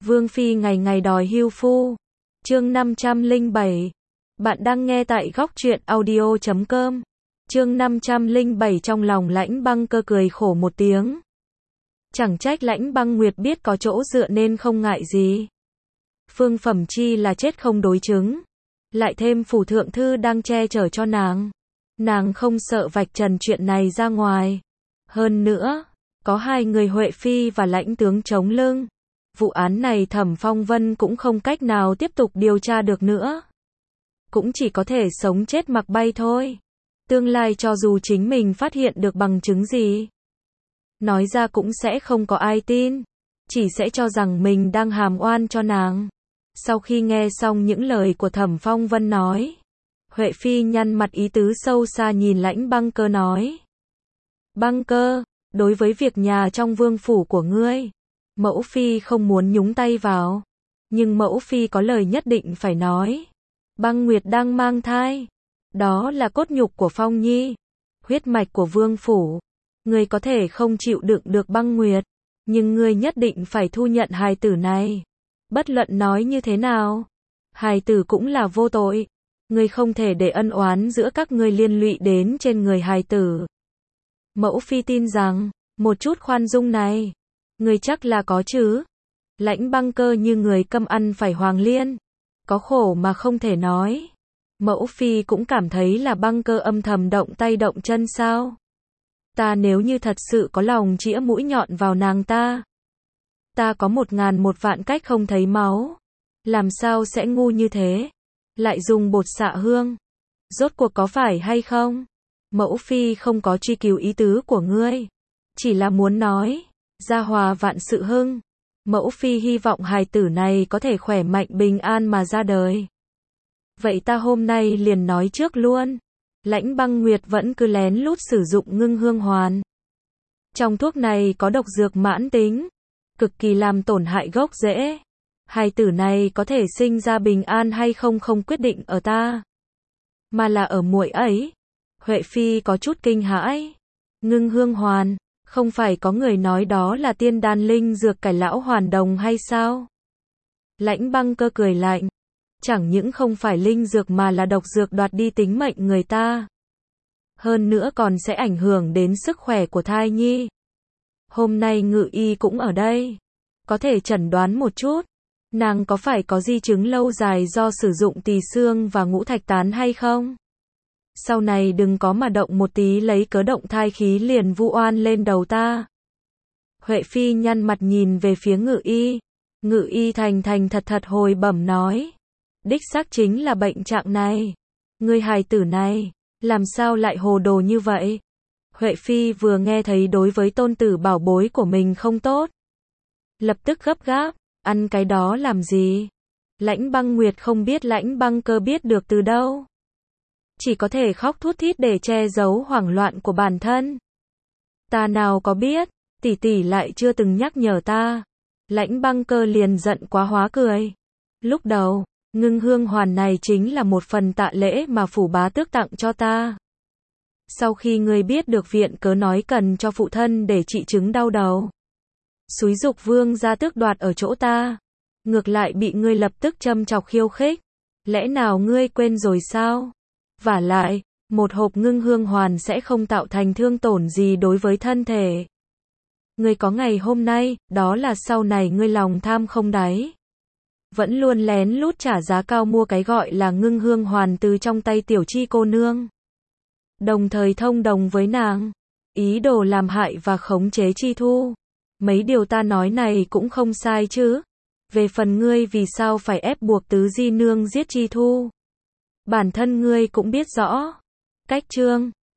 Vương Phi ngày ngày đòi hưu phu. Chương 507. Bạn đang nghe tại góc truyện audio.com. Chương 507. Trong lòng Lãnh Băng Cơ cười khổ một tiếng. Chẳng trách Lãnh Băng Nguyệt biết có chỗ dựa nên không ngại gì. Phương Phẩm Chi là chết không đối chứng. Lại thêm phủ thượng thư đang che chở cho nàng. Nàng không sợ vạch trần chuyện này ra ngoài. Hơn nữa, có hai người Huệ Phi và Lãnh tướng chống lưng. Vụ án này Thẩm Phong Vân cũng không cách nào tiếp tục điều tra được nữa. Cũng chỉ có thể sống chết mặc bay thôi. Tương lai cho dù chính mình phát hiện được bằng chứng gì, nói ra cũng sẽ không có ai tin. Chỉ sẽ cho rằng mình đang hàm oan cho nàng. Sau khi nghe xong những lời của Thẩm Phong Vân nói, Huệ Phi nhăn mặt ý tứ sâu xa nhìn Lãnh Băng Cơ nói. Băng Cơ, đối với việc nhà trong vương phủ của ngươi, Mẫu Phi không muốn nhúng tay vào. Nhưng Mẫu Phi có lời nhất định phải nói. Băng Nguyệt đang mang thai. Đó là cốt nhục của Phong Nhi. Huyết mạch của vương phủ. Ngươi có thể không chịu đựng được Băng Nguyệt. Nhưng ngươi nhất định phải thu nhận hài tử này. Bất luận nói như thế nào, hài tử cũng là vô tội. Ngươi không thể để ân oán giữa các ngươi liên lụy đến trên người hài tử. Mẫu Phi tin rằng, một chút khoan dung này, ngươi chắc là có chứ. Lãnh Băng Cơ như người câm ăn phải hoàng liên. Có khổ mà không thể nói. Mẫu Phi cũng cảm thấy là Băng Cơ âm thầm động tay động chân sao. Ta nếu như thật sự có lòng chĩa mũi nhọn vào nàng ta. Ta có 1000 vạn cách không thấy máu. Làm sao sẽ ngu như thế. Lại dùng bột xạ hương. Rốt cuộc có phải hay không? Mẫu Phi không có truy cứu ý tứ của ngươi. Chỉ là muốn nói. Gia hòa vạn sự hưng. Mẫu Phi hy vọng hài tử này có thể khỏe mạnh bình an mà ra đời. Vậy ta hôm nay liền nói trước luôn. Lãnh Băng Nguyệt vẫn cứ lén lút sử dụng ngưng hương hoàn. Trong thuốc này có độc dược mãn tính. Cực kỳ làm tổn hại gốc rễ. Hài tử này có thể sinh ra bình an hay không không quyết định ở ta. Mà là ở muội ấy. Huệ Phi có chút kinh hãi. Ngưng hương hoàn. Không phải có người nói đó là tiên đan linh dược cải lão hoàn đồng hay sao? Lãnh Băng Cơ cười lạnh. Chẳng những không phải linh dược mà là độc dược đoạt đi tính mệnh người ta. Hơn nữa còn sẽ ảnh hưởng đến sức khỏe của thai nhi. Hôm nay Ngự Y cũng ở đây. Có thể chẩn đoán một chút. Nàng có phải có di chứng lâu dài do sử dụng tỳ xương và ngũ thạch tán hay không? Sau này đừng có mà động một tí lấy cớ động thai khí liền vu oan lên đầu ta. Huệ Phi nhăn mặt nhìn về phía Ngự Y. Ngự Y thành thật hồi bẩm nói. Đích xác chính là bệnh trạng này. Ngươi hài tử này, làm sao lại hồ đồ như vậy? Huệ Phi vừa nghe thấy đối với tôn tử bảo bối của mình không tốt. Lập tức gấp gáp, ăn cái đó làm gì? Lãnh Băng Nguyệt không biết Lãnh Băng Cơ biết được từ đâu. Chỉ có thể khóc thút thít để che giấu hoảng loạn của bản thân. Ta nào có biết, tỷ tỷ lại chưa từng nhắc nhở ta. Lãnh Băng Cơ liền giận quá hóa cười. Lúc đầu, ngưng hương hoàn này chính là một phần tạ lễ mà phủ bá tước tặng cho ta. Sau khi ngươi biết được viện cớ nói cần cho phụ thân để trị chứng đau đầu, xúi giục vương gia tước đoạt ở chỗ ta, ngược lại bị ngươi lập tức châm chọc khiêu khích. Lẽ nào ngươi quên rồi sao? Vả lại, một hộp ngưng hương hoàn sẽ không tạo thành thương tổn gì đối với thân thể. Ngươi có ngày hôm nay, đó là sau này ngươi lòng tham không đáy. Vẫn luôn lén lút trả giá cao mua cái gọi là ngưng hương hoàn từ trong tay Tiểu Chi cô nương. Đồng thời thông đồng với nàng, ý đồ làm hại và khống chế Chi Thu. Mấy điều ta nói này cũng không sai chứ. Về phần ngươi vì sao phải ép buộc Tứ Di Nương giết Chi Thu, bản thân ngươi cũng biết rõ. Cách chương